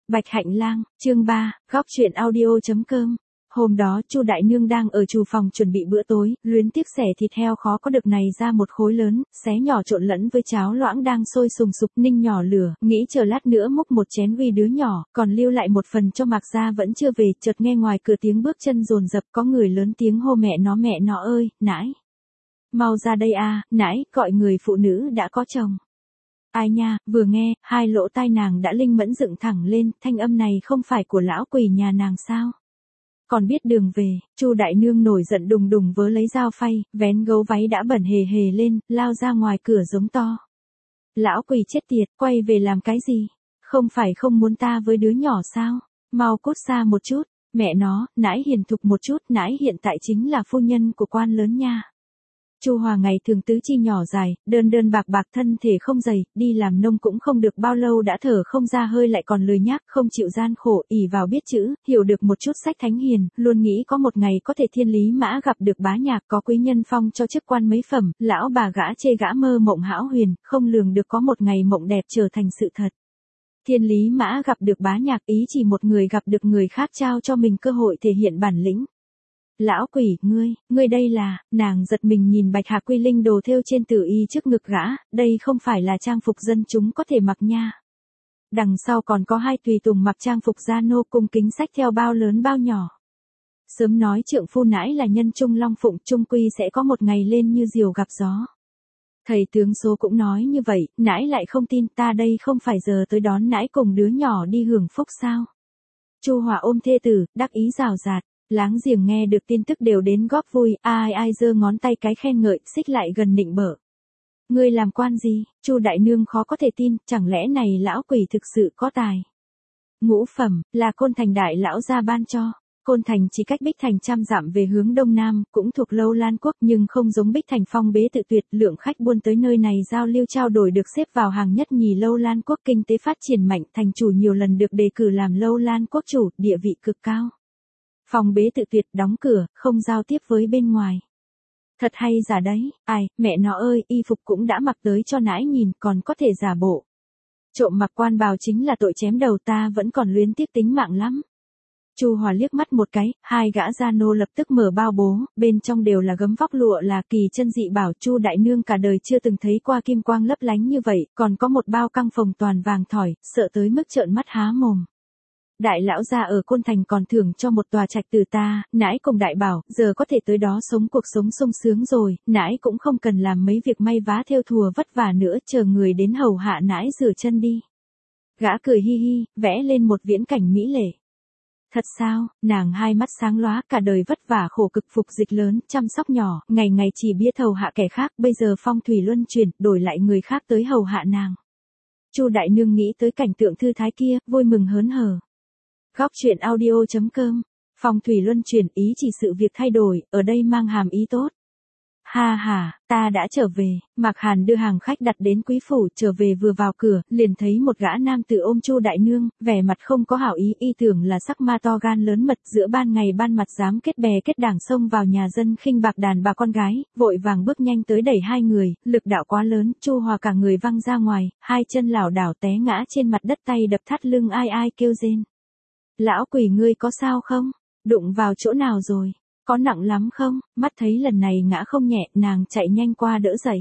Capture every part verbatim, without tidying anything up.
Bạch Hạnh Lang, chương ba, góc truyện audio.com. Hôm đó Chu đại nương đang ở厨phòng chuẩn bị bữa tối, luyến tiếc xẻ thịt heo khó có được này ra một khối lớn, xé nhỏ trộn lẫn với cháo loãng đang sôi sùng sục, ninh nhỏ lửa, nghĩ chờ lát nữa múc một chén uy đứa nhỏ, còn lưu lại một phần cho Mạc Gia vẫn chưa về, chợt nghe ngoài cửa tiếng bước chân dồn dập, có người lớn tiếng hô mẹ nó mẹ nó ơi, nãi. Mau ra đây a, nãi, gọi người phụ nữ đã có chồng. Ai nha, vừa nghe, hai lỗ tai nàng đã linh mẫn dựng thẳng lên, thanh âm này không phải của lão quỷ nhà nàng sao? Còn biết đường về, Chu đại nương nổi giận đùng đùng vớ lấy dao phay, vén gấu váy đã bẩn hề hề lên, lao ra ngoài cửa giống to. Lão quỷ chết tiệt, quay về làm cái gì? Không phải không muốn ta với đứa nhỏ sao? Mau cút xa một chút, mẹ nó, nãi hiền thục một chút, nãi hiện tại chính là phu nhân của quan lớn nha. Chu Hòa ngày thường tứ chi nhỏ dài, đơn đơn bạc bạc thân thể không dày, đi làm nông cũng không được bao lâu đã thở không ra hơi lại còn lười nhác, không chịu gian khổ, ỷ vào biết chữ, hiểu được một chút sách thánh hiền, luôn nghĩ có một ngày có thể thiên lý mã gặp được bá nhạc có quý nhân phong cho chức quan mấy phẩm, lão bà gã chê gã mơ mộng hão huyền, không lường được có một ngày mộng đẹp trở thành sự thật. Thiên lý mã gặp được bá nhạc ý chỉ một người gặp được người khác trao cho mình cơ hội thể hiện bản lĩnh. Lão quỷ, ngươi, ngươi đây là, nàng giật mình nhìn Bạch Hạc Quy Linh đồ thêu trên tử y trước ngực gã, đây không phải là trang phục dân chúng có thể mặc nha. Đằng sau còn có hai tùy tùng mặc trang phục gia nô cung kính sách theo bao lớn bao nhỏ. Sớm nói trượng phu nãi là nhân trung long phụng trung quy sẽ có một ngày lên như diều gặp gió. Thầy tướng số cũng nói như vậy, nãi lại không tin ta đây không phải giờ tới đón nãi cùng đứa nhỏ đi hưởng phúc sao. Chu Hòa ôm thê tử, đắc ý rào rạt. Láng giềng nghe được tin tức đều đến góp vui, ai ai giơ ngón tay cái khen ngợi, xích lại gần nịnh bợ. Ngươi làm quan gì? Chu đại nương khó có thể tin, chẳng lẽ này lão quỷ thực sự có tài? Ngũ phẩm, là Côn Thành đại lão gia ban cho. Côn Thành chỉ cách Bích Thành trăm dặm về hướng đông nam, cũng thuộc Lâu Lan quốc nhưng không giống Bích Thành phong bế tự tuyệt, lượng khách buôn tới nơi này giao lưu trao đổi được xếp vào hàng nhất nhì Lâu Lan quốc, kinh tế phát triển mạnh, thành chủ nhiều lần được đề cử làm Lâu Lan quốc chủ, địa vị cực cao. Phòng bế tự tuyệt, đóng cửa, không giao tiếp với bên ngoài. Thật hay giả đấy, ai, mẹ nó ơi, y phục cũng đã mặc tới cho nãi nhìn, còn có thể giả bộ. Trộm mặc quan bào chính là tội chém đầu, ta vẫn còn luyến tiếc tính mạng lắm. Chu Hòa liếc mắt một cái, hai gã gia nô lập tức mở bao bố, bên trong đều là gấm vóc lụa là kỳ chân dị bảo. Chu đại nương cả đời chưa từng thấy qua kim quang lấp lánh như vậy, còn có một bao căng phồng toàn vàng thỏi, sợ tới mức trợn mắt há mồm. Đại lão gia ở Côn Thành còn thưởng cho một tòa trạch từ ta, nãi cùng đại bảo, giờ có thể tới đó sống cuộc sống sung sướng rồi, nãi cũng không cần làm mấy việc may vá thêu thùa vất vả nữa, chờ người đến hầu hạ nãi rửa chân đi. Gã cười hi hi, vẽ lên một viễn cảnh mỹ lệ. Thật sao, nàng hai mắt sáng lóa, cả đời vất vả khổ cực phục dịch lớn, chăm sóc nhỏ, ngày ngày chỉ biết hầu hạ kẻ khác, bây giờ phong thủy luân chuyển, đổi lại người khác tới hầu hạ nàng. Chu đại nương nghĩ tới cảnh tượng thư thái kia, vui mừng hớn hở. Góc truyện audio.com. Phong thủy luân chuyển ý chỉ sự việc thay đổi, ở đây mang hàm ý tốt. Ha ha, ta đã trở về, Mạc Hàn đưa hàng khách đặt đến quý phủ, trở về vừa vào cửa, liền thấy một gã nam tử ôm Chu đại nương, vẻ mặt không có hảo ý, y tưởng là sắc ma to gan lớn mật, giữa ban ngày ban mặt dám kết bè kết đảng xông vào nhà dân khinh bạc đàn bà con gái, vội vàng bước nhanh tới đẩy hai người, lực đạo quá lớn, Chu Hòa cả người văng ra ngoài, hai chân lảo đảo té ngã trên mặt đất, tay đập thắt lưng, ai ai kêu rên. Lão quỷ ngươi có sao không? Đụng vào chỗ nào rồi? Có nặng lắm không? Mắt thấy lần này ngã không nhẹ, nàng chạy nhanh qua đỡ dậy.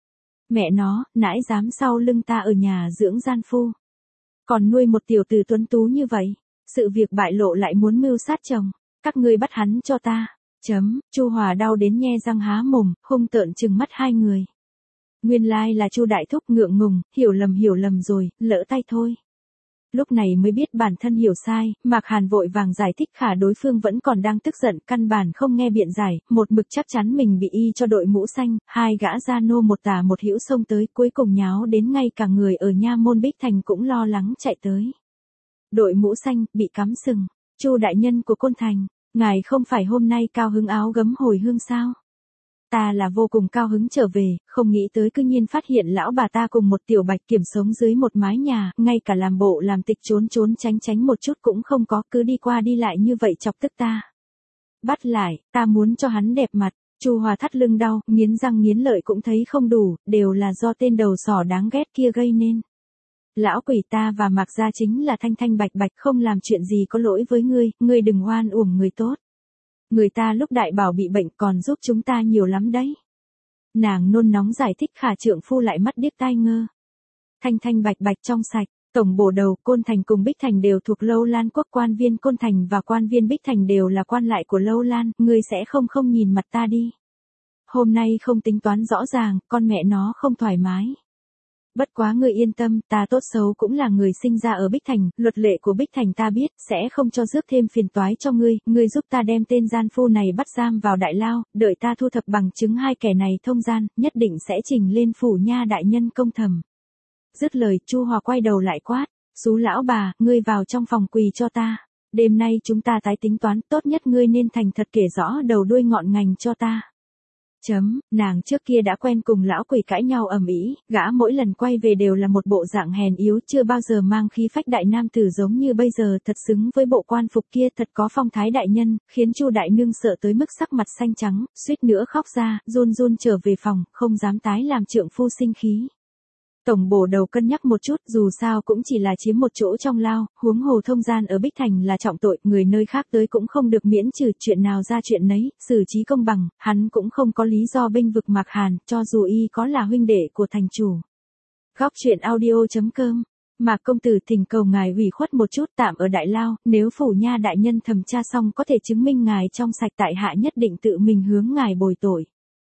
Mẹ nó, nãi dám sau lưng ta ở nhà dưỡng gian phu. Còn nuôi một tiểu tử tuấn tú như vậy. Sự việc bại lộ lại muốn mưu sát chồng. Các ngươi bắt hắn cho ta. Chấm, Chu Hòa đau đến nhe răng há mồm, hung tợn trừng mắt hai người. Nguyên lai là Chu đại thúc ngượng ngùng, hiểu lầm hiểu lầm rồi, lỡ tay thôi. Lúc này mới biết bản thân hiểu sai, Mạc Hàn vội vàng giải thích, khả đối phương vẫn còn đang tức giận, căn bản không nghe biện giải, một mực chắc chắn mình bị y cho đội mũ xanh, hai gã gia nô một tả một hữu xông tới, cuối cùng nháo đến ngay cả người ở nha môn Bích Thành cũng lo lắng chạy tới. Đội mũ xanh, bị cắm sừng, Chu đại nhân của Côn Thành, ngài không phải hôm nay cao hứng áo gấm hồi hương sao? Ta là vô cùng cao hứng trở về, không nghĩ tới cư nhiên phát hiện lão bà ta cùng một tiểu bạch kiểm sống dưới một mái nhà, ngay cả làm bộ làm tịch trốn trốn tránh tránh một chút cũng không có, cứ đi qua đi lại như vậy chọc tức ta. Bắt lại, ta muốn cho hắn đẹp mặt. Chu Hòa thắt lưng đau, nghiến răng nghiến lợi cũng thấy không đủ, đều là do tên đầu sỏ đáng ghét kia gây nên. Lão quỷ, ta và Mạc gia chính là thanh thanh bạch bạch, không làm chuyện gì có lỗi với ngươi, ngươi đừng oan uổng người tốt. Người ta lúc đại bảo bị bệnh còn giúp chúng ta nhiều lắm đấy. Nàng nôn nóng giải thích, khả trượng phu lại mắt điếc tai ngơ. Thanh thanh bạch bạch trong sạch, tổng bổ đầu, Côn Thành cùng Bích Thành đều thuộc Lâu Lan quốc, quan viên Côn Thành và quan viên Bích Thành đều là quan lại của Lâu Lan, ngươi sẽ không không nhìn mặt ta đi. Hôm nay không tính toán rõ ràng, con mẹ nó không thoải mái. Bất quá ngươi yên tâm, ta tốt xấu cũng là người sinh ra ở Bích Thành, luật lệ của Bích Thành ta biết, sẽ không cho rước thêm phiền toái cho ngươi, ngươi giúp ta đem tên gian phu này bắt giam vào đại lao, đợi ta thu thập bằng chứng hai kẻ này thông gian, nhất định sẽ trình lên phủ nha đại nhân công thẩm. Dứt lời, Chu Hòa quay đầu lại quát, xú lão bà, ngươi vào trong phòng quỳ cho ta. Đêm nay chúng ta tái tính toán, tốt nhất ngươi nên thành thật kể rõ đầu đuôi ngọn ngành cho ta. Chấm, nàng trước kia đã quen cùng lão quỷ cãi nhau ầm ĩ, gã mỗi lần quay về đều là một bộ dạng hèn yếu, chưa bao giờ mang khí phách đại nam tử giống như bây giờ, thật xứng với bộ quan phục kia, thật có phong thái đại nhân, khiến Chu đại nương sợ tới mức sắc mặt xanh trắng, suýt nữa khóc ra, run run trở về phòng, không dám tái làm trượng phu sinh khí. Tổng bổ đầu cân nhắc một chút, dù sao cũng chỉ là chiếm một chỗ trong lao, huống hồ thông gian ở Bích Thành là trọng tội, người nơi khác tới cũng không được miễn trừ, chuyện nào ra chuyện nấy, xử trí công bằng, hắn cũng không có lý do bênh vực Mạc Hàn, cho dù y có là huynh đệ của thành chủ. Góc truyện audio chấm com. Mạc công tử thỉnh cầu ngài ủy khuất một chút, tạm ở đại lao, nếu phủ nha đại nhân thẩm tra xong có thể chứng minh ngài trong sạch, tại hạ nhất định tự mình hướng ngài bồi tội.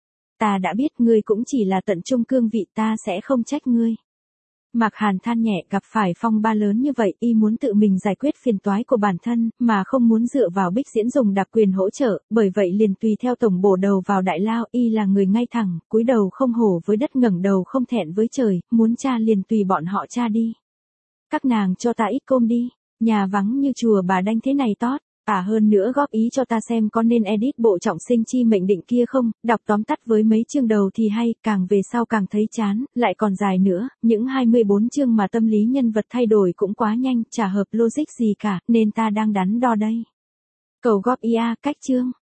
Ta đã biết, ngươi cũng chỉ là tận trung cương vị, ta sẽ không trách ngươi. Mạc Hàn than nhẹ, gặp phải phong ba lớn như vậy, y muốn tự mình giải quyết phiền toái của bản thân, mà không muốn dựa vào Bích Diễn dùng đặc quyền hỗ trợ, bởi vậy liền tùy theo tổng bổ đầu vào đại lao, y là người ngay thẳng, cúi đầu không hổ với đất, ngẩng đầu không thẹn với trời, muốn tra liền tùy bọn họ tra đi. Các nàng cho ta ít cơm đi, nhà vắng như chùa bà đanh thế này tót. À hơn nữa góp ý cho ta xem có nên edit bộ trọng sinh chi mệnh định kia không, đọc tóm tắt với mấy chương đầu thì hay, càng về sau càng thấy chán, lại còn dài nữa, những hai mươi bốn chương mà tâm lý nhân vật thay đổi cũng quá nhanh, chả hợp logic gì cả, nên ta đang đắn đo đây. Cầu góp ý a, cách chương.